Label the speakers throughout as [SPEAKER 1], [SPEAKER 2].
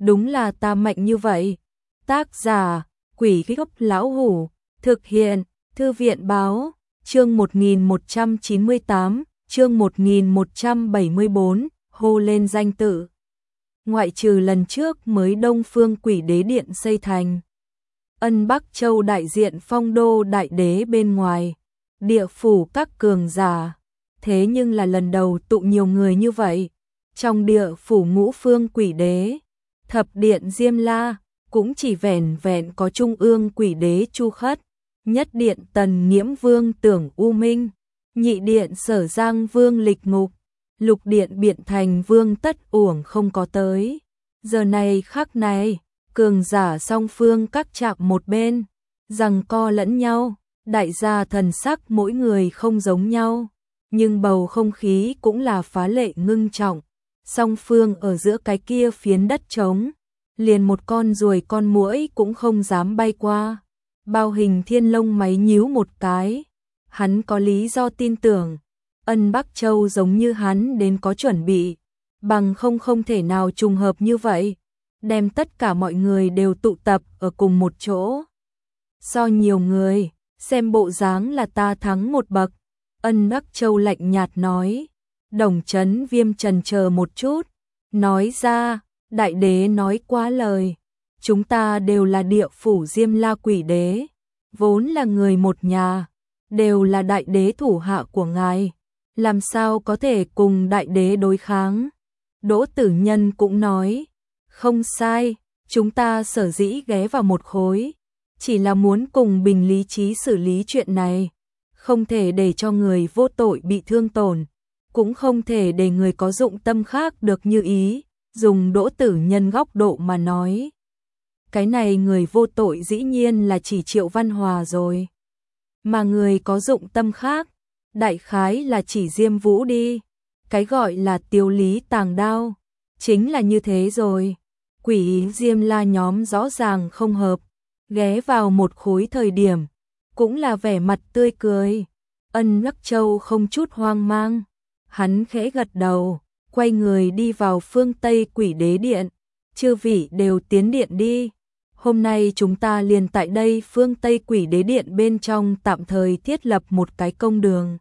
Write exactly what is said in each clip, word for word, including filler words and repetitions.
[SPEAKER 1] đúng là ta mạnh như vậy. Tác giả, Quỷ Gốc Lão Hủ, thực hiện, Thư viện Báo, chương một nghìn một trăm chín mươi tám, chương một nghìn một trăm bảy mươi bốn, hô lên danh tự. Ngoại trừ lần trước mới Đông Phương Quỷ Đế Điện xây thành Ân Bắc Châu đại diện Phong Đô Đại Đế bên ngoài, địa phủ các cường giả, thế nhưng là lần đầu tụ nhiều người như vậy. Trong địa phủ Ngũ Phương Quỷ Đế, Thập Điện Diêm La, cũng chỉ vẻn vẹn có Trung ương Quỷ Đế Chu Khất, Nhất Điện Tần Nghiễm Vương Tưởng U Minh, Nhị Điện Sở Giang Vương Lịch Ngục, Lục Điện Biện Thành Vương Tất Uổng không có tới. Giờ này khắc này, cường giả song phương các chạm một bên, giằng co lẫn nhau, đại gia thần sắc mỗi người không giống nhau, nhưng bầu không khí cũng là phá lệ ngưng trọng. Song phương ở giữa cái kia phiến đất trống, liền một con ruồi con muỗi cũng không dám bay qua. Bao Hình Thiên lông máy nhíu một cái, hắn có lý do tin tưởng Ân Bắc Châu giống như hắn đến có chuẩn bị, bằng không không thể nào trùng hợp như vậy, đem tất cả mọi người đều tụ tập ở cùng một chỗ. So nhiều người, xem bộ dáng là ta thắng một bậc. Ân Bắc Châu lạnh nhạt nói. Đồng Chấn Viêm trần chờ một chút, nói ra, đại đế nói quá lời, chúng ta đều là địa phủ Diêm La Quỷ Đế, vốn là người một nhà, đều là đại đế thủ hạ của ngài, làm sao có thể cùng đại đế đối kháng. Đỗ Tử Nhân cũng nói, không sai, chúng ta sở dĩ ghé vào một khối, chỉ là muốn cùng bình lý trí xử lý chuyện này, không thể để cho người vô tội bị thương tổn, cũng không thể để người có dụng tâm khác được như ý. Dùng Đỗ Tử Nhân góc độ mà nói, cái này người vô tội dĩ nhiên là chỉ Triệu Văn Hòa rồi, mà người có dụng tâm khác, đại khái là chỉ Diêm Vũ đi. Cái gọi là tiêu lý tàng đao, chính là như thế rồi. Quỷ Diêm La nhóm rõ ràng không hợp, ghé vào một khối thời điểm, cũng là vẻ mặt tươi cười. Ân Bắc Châu không chút hoang mang, hắn khẽ gật đầu, quay người đi vào phương Tây Quỷ Đế Điện. Chư vị đều tiến điện đi. Hôm nay chúng ta liền tại đây phương Tây Quỷ Đế Điện bên trong tạm thời thiết lập một cái công đường.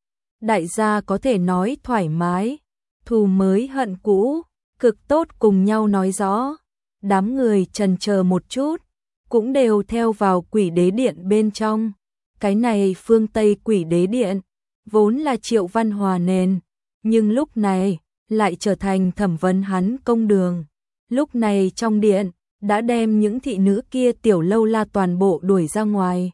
[SPEAKER 1] Đại gia có thể nói thoải mái, thù mới hận cũ, cực tốt cùng nhau nói rõ. Đám người chần chờ một chút, cũng đều theo vào Quỷ Đế Điện bên trong. Cái này phương Tây Quỷ Đế Điện, vốn là Triệu Văn Hòa nền, nhưng lúc này lại trở thành thẩm vấn hắn công đường. Lúc này trong điện, đã đem những thị nữ kia tiểu lâu la toàn bộ đuổi ra ngoài.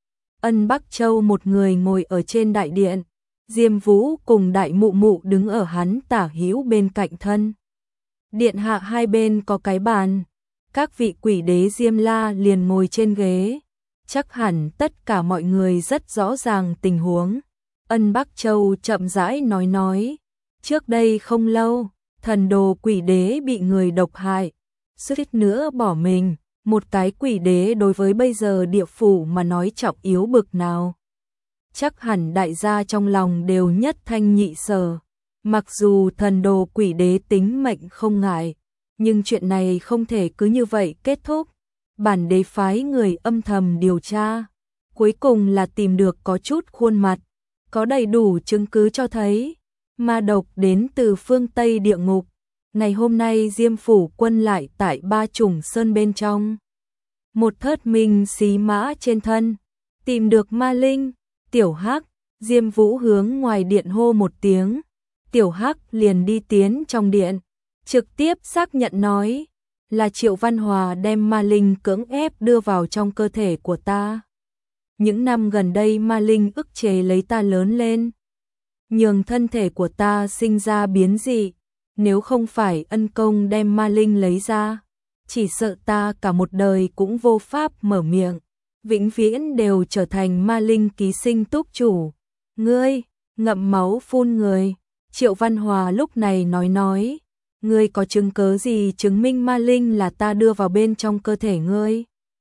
[SPEAKER 1] Ân Bắc Châu một người ngồi ở trên đại điện, Diêm Vũ cùng đại mụ mụ đứng ở hắn tả hữu bên cạnh thân. Điện hạ hai bên có cái bàn, các vị quỷ đế Diêm La liền ngồi trên ghế. Chắc hẳn tất cả mọi người rất rõ ràng tình huống. Ân Bắc Châu chậm rãi nói nói, trước đây không lâu, thần đồ quỷ đế bị người độc hại, suýt nữa bỏ mình. Một cái quỷ đế đối với bây giờ địa phủ mà nói trọng yếu bực nào. Chắc hẳn đại gia trong lòng đều nhất thanh nhị sở. Mặc dù thần đồ quỷ đế tính mệnh không ngại, nhưng chuyện này không thể cứ như vậy kết thúc. Bản đế phái người âm thầm điều tra, cuối cùng là tìm được có chút khuôn mặt, có đầy đủ chứng cứ cho thấy ma độc đến từ phương Tây địa ngục. Ngày hôm nay Diêm phủ quân lại tại Ba Trùng Sơn bên trong một thớt minh xí mã trên thân tìm được ma linh. Tiểu Hắc, Diêm Vũ hướng ngoài điện hô một tiếng, Tiểu Hắc liền đi tiến trong điện, trực tiếp xác nhận nói là Triệu Văn Hòa đem ma linh cưỡng ép đưa vào trong cơ thể của ta. Những năm gần đây ma linh ức chế lấy ta lớn lên, nhường thân thể của ta sinh ra biến dị. Nếu không phải ân công đem ma linh lấy ra, chỉ sợ ta cả một đời cũng vô pháp mở miệng, vĩnh viễn đều trở thành ma linh ký sinh túc chủ. Ngươi, ngậm máu phun người. Triệu Văn Hòa lúc này nói nói, ngươi có chứng cớ gì chứng minh ma linh là ta đưa vào bên trong cơ thể ngươi?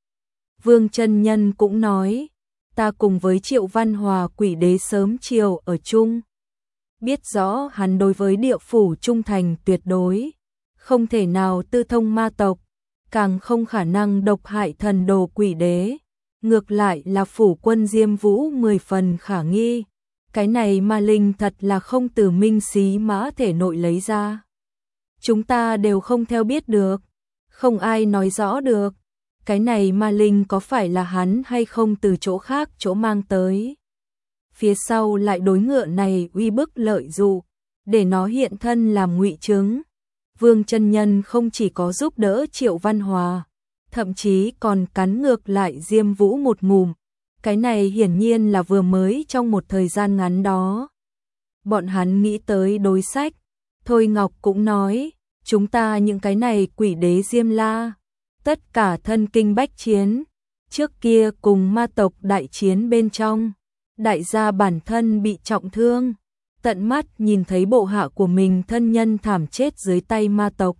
[SPEAKER 1] Vương chân nhân cũng nói, ta cùng với Triệu Văn Hòa quỷ đế sớm chiều ở chung, biết rõ hắn đối với địa phủ trung thành tuyệt đối, không thể nào tư thông ma tộc, càng không khả năng độc hại thần đồ quỷ đế. Ngược lại là phủ quân Diêm Vũ mười phần khả nghi. Cái này ma linh thật là không từ Minh Xí Mã thể nội lấy ra. Chúng ta đều không theo biết được, không ai nói rõ được. Cái này ma linh có phải là hắn hay không từ chỗ khác chỗ mang tới. Phía sau lại đối ngựa này uy bức lợi dụ, để nó hiện thân làm ngụy chứng. Vương chân nhân không chỉ có giúp đỡ Triệu Văn Hòa, thậm chí còn cắn ngược lại Diêm Vũ một ngụm. Cái này hiển nhiên là vừa mới trong một thời gian ngắn đó. Bọn hắn nghĩ tới đối sách. Thôi Ngọc cũng nói, chúng ta những cái này quỷ đế Diêm La, tất cả thân kinh bách chiến. Trước kia cùng ma tộc đại chiến bên trong, đại gia bản thân bị trọng thương, tận mắt nhìn thấy bộ hạ của mình thân nhân thảm chết dưới tay ma tộc.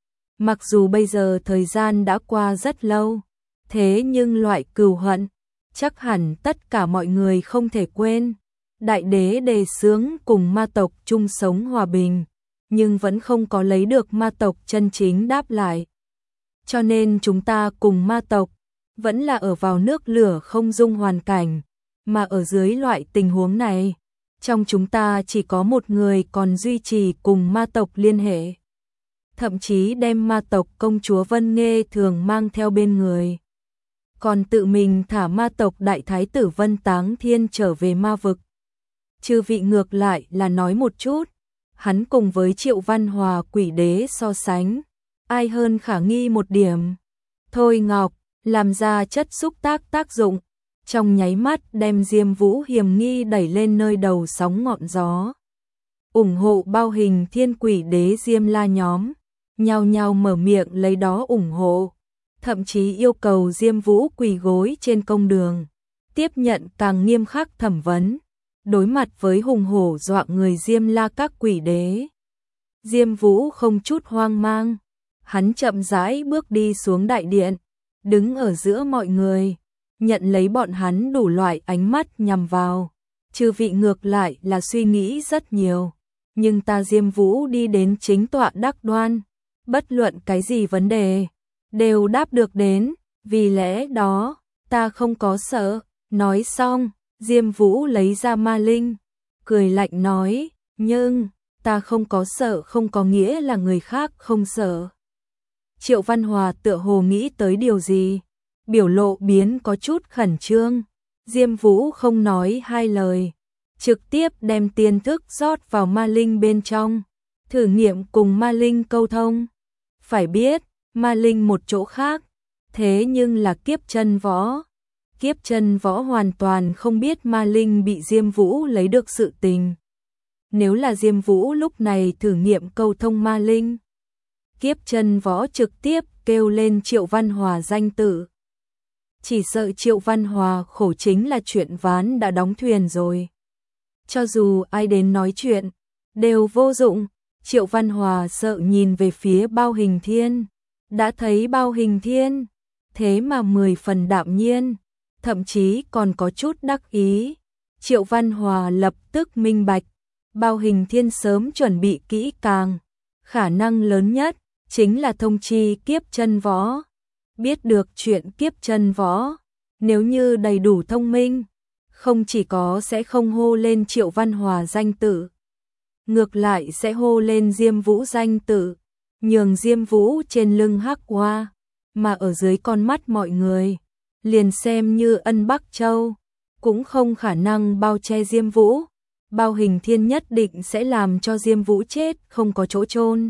[SPEAKER 1] Mặc dù bây giờ thời gian đã qua rất lâu, thế nhưng loại cừu hận, chắc hẳn tất cả mọi người không thể quên. Đại đế đề xướng cùng ma tộc chung sống hòa bình, nhưng vẫn không có lấy được ma tộc chân chính đáp lại. Cho nên chúng ta cùng ma tộc, vẫn là ở vào nước lửa không dung hoàn cảnh, mà ở dưới loại tình huống này, trong chúng ta chỉ có một người còn duy trì cùng ma tộc liên hệ. Thậm chí đem ma tộc công chúa Vân Nghê thường mang theo bên người. Còn tự mình thả ma tộc đại thái tử Vân Táng Thiên trở về ma vực. Chư vị ngược lại là nói một chút, hắn cùng với Triệu Văn Hòa quỷ đế so sánh, ai hơn khả nghi một điểm. Thôi Ngọc, làm ra chất xúc tác tác dụng, trong nháy mắt đem Diêm Vũ hiểm nghi đẩy lên nơi đầu sóng ngọn gió. Ủng hộ bao hình thiên quỷ đế Diêm La nhóm, nhao nhao mở miệng lấy đó ủng hộ, thậm chí yêu cầu Diêm Vũ quỳ gối trên công đường, tiếp nhận càng nghiêm khắc thẩm vấn, đối mặt với hùng hổ dọa người Diêm La các quỷ đế. Diêm Vũ không chút hoang mang, hắn chậm rãi bước đi xuống đại điện, đứng ở giữa mọi người, nhận lấy bọn hắn đủ loại ánh mắt nhằm vào. Chư vị ngược lại là suy nghĩ rất nhiều, nhưng ta Diêm Vũ đi đến chính tọa đắc đoan, bất luận cái gì vấn đề đều đáp được đến, vì lẽ đó ta không có sợ. Nói xong, Diêm Vũ lấy ra ma linh, cười lạnh nói, nhưng ta không có sợ không có nghĩa là người khác không sợ. Triệu Văn Hòa tựa hồ nghĩ tới điều gì, biểu lộ biến có chút khẩn trương. Diêm Vũ không nói hai lời, trực tiếp đem tiên thức rót vào ma linh bên trong, thử nghiệm cùng ma linh câu thông. Phải biết, ma linh một chỗ khác, thế nhưng là Kiếp Chân Võ. Kiếp Chân Võ hoàn toàn không biết ma linh bị Diêm Vũ lấy được sự tình. Nếu là Diêm Vũ lúc này thử nghiệm câu thông ma linh, Kiếp Chân Võ trực tiếp kêu lên Triệu Văn Hòa danh tự. Chỉ sợ Triệu Văn Hòa khổ chính là chuyện ván đã đóng thuyền rồi. Cho dù ai đến nói chuyện, đều vô dụng. Triệu Văn Hòa sợ nhìn về phía Bao Hình Thiên, đã thấy Bao Hình Thiên, thế mà mười phần đạm nhiên, thậm chí còn có chút đắc ý. Triệu Văn Hòa lập tức minh bạch, Bao Hình Thiên sớm chuẩn bị kỹ càng, khả năng lớn nhất chính là thông chi Kiếp Chân Võ. Biết được chuyện Kiếp Chân Võ, nếu như đầy đủ thông minh, không chỉ có sẽ không hô lên Triệu Văn Hòa danh tự, ngược lại sẽ hô lên Diêm Vũ danh tự, nhường Diêm Vũ trên lưng hắc hoa, mà ở dưới con mắt mọi người, liền xem như Ân Bắc Châu, cũng không khả năng bao che Diêm Vũ. Bao Hình Thiên nhất định sẽ làm cho Diêm Vũ chết không có chỗ chôn.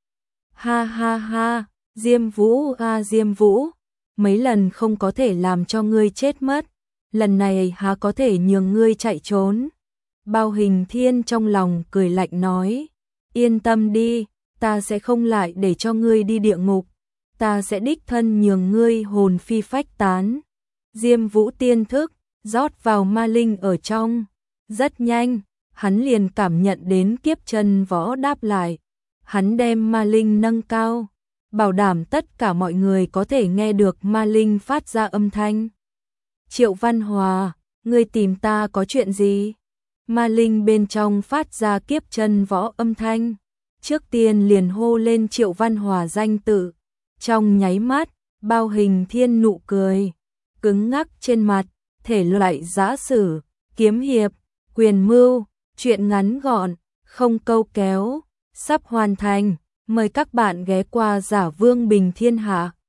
[SPEAKER 1] Ha ha ha, Diêm Vũ a Diêm Vũ, mấy lần không có thể làm cho ngươi chết mất, lần này há có thể nhường ngươi chạy trốn. Bao Hình Thiên trong lòng cười lạnh nói, yên tâm đi, ta sẽ không lại để cho ngươi đi địa ngục, ta sẽ đích thân nhường ngươi hồn phi phách tán. Diêm Vũ tiên thức rót vào ma linh ở trong, rất nhanh, hắn liền cảm nhận đến Kiếp Chân Võ đáp lại. Hắn đem ma linh nâng cao, bảo đảm tất cả mọi người có thể nghe được ma linh phát ra âm thanh. Triệu Văn Hòa, ngươi tìm ta có chuyện gì? Ma linh bên trong phát ra Kiếp Chân Võ âm thanh, trước tiên liền hô lên Triệu Văn Hòa danh tự, Trong nháy mắt, Bao Hình Thiên nụ cười cứng ngắc trên mặt, thể loại giã sử, kiếm hiệp, quyền mưu, truyện ngắn gọn, không câu kéo, sắp hoàn thành. Mời các bạn ghé qua Giả Vương Bình Thiên Hạ.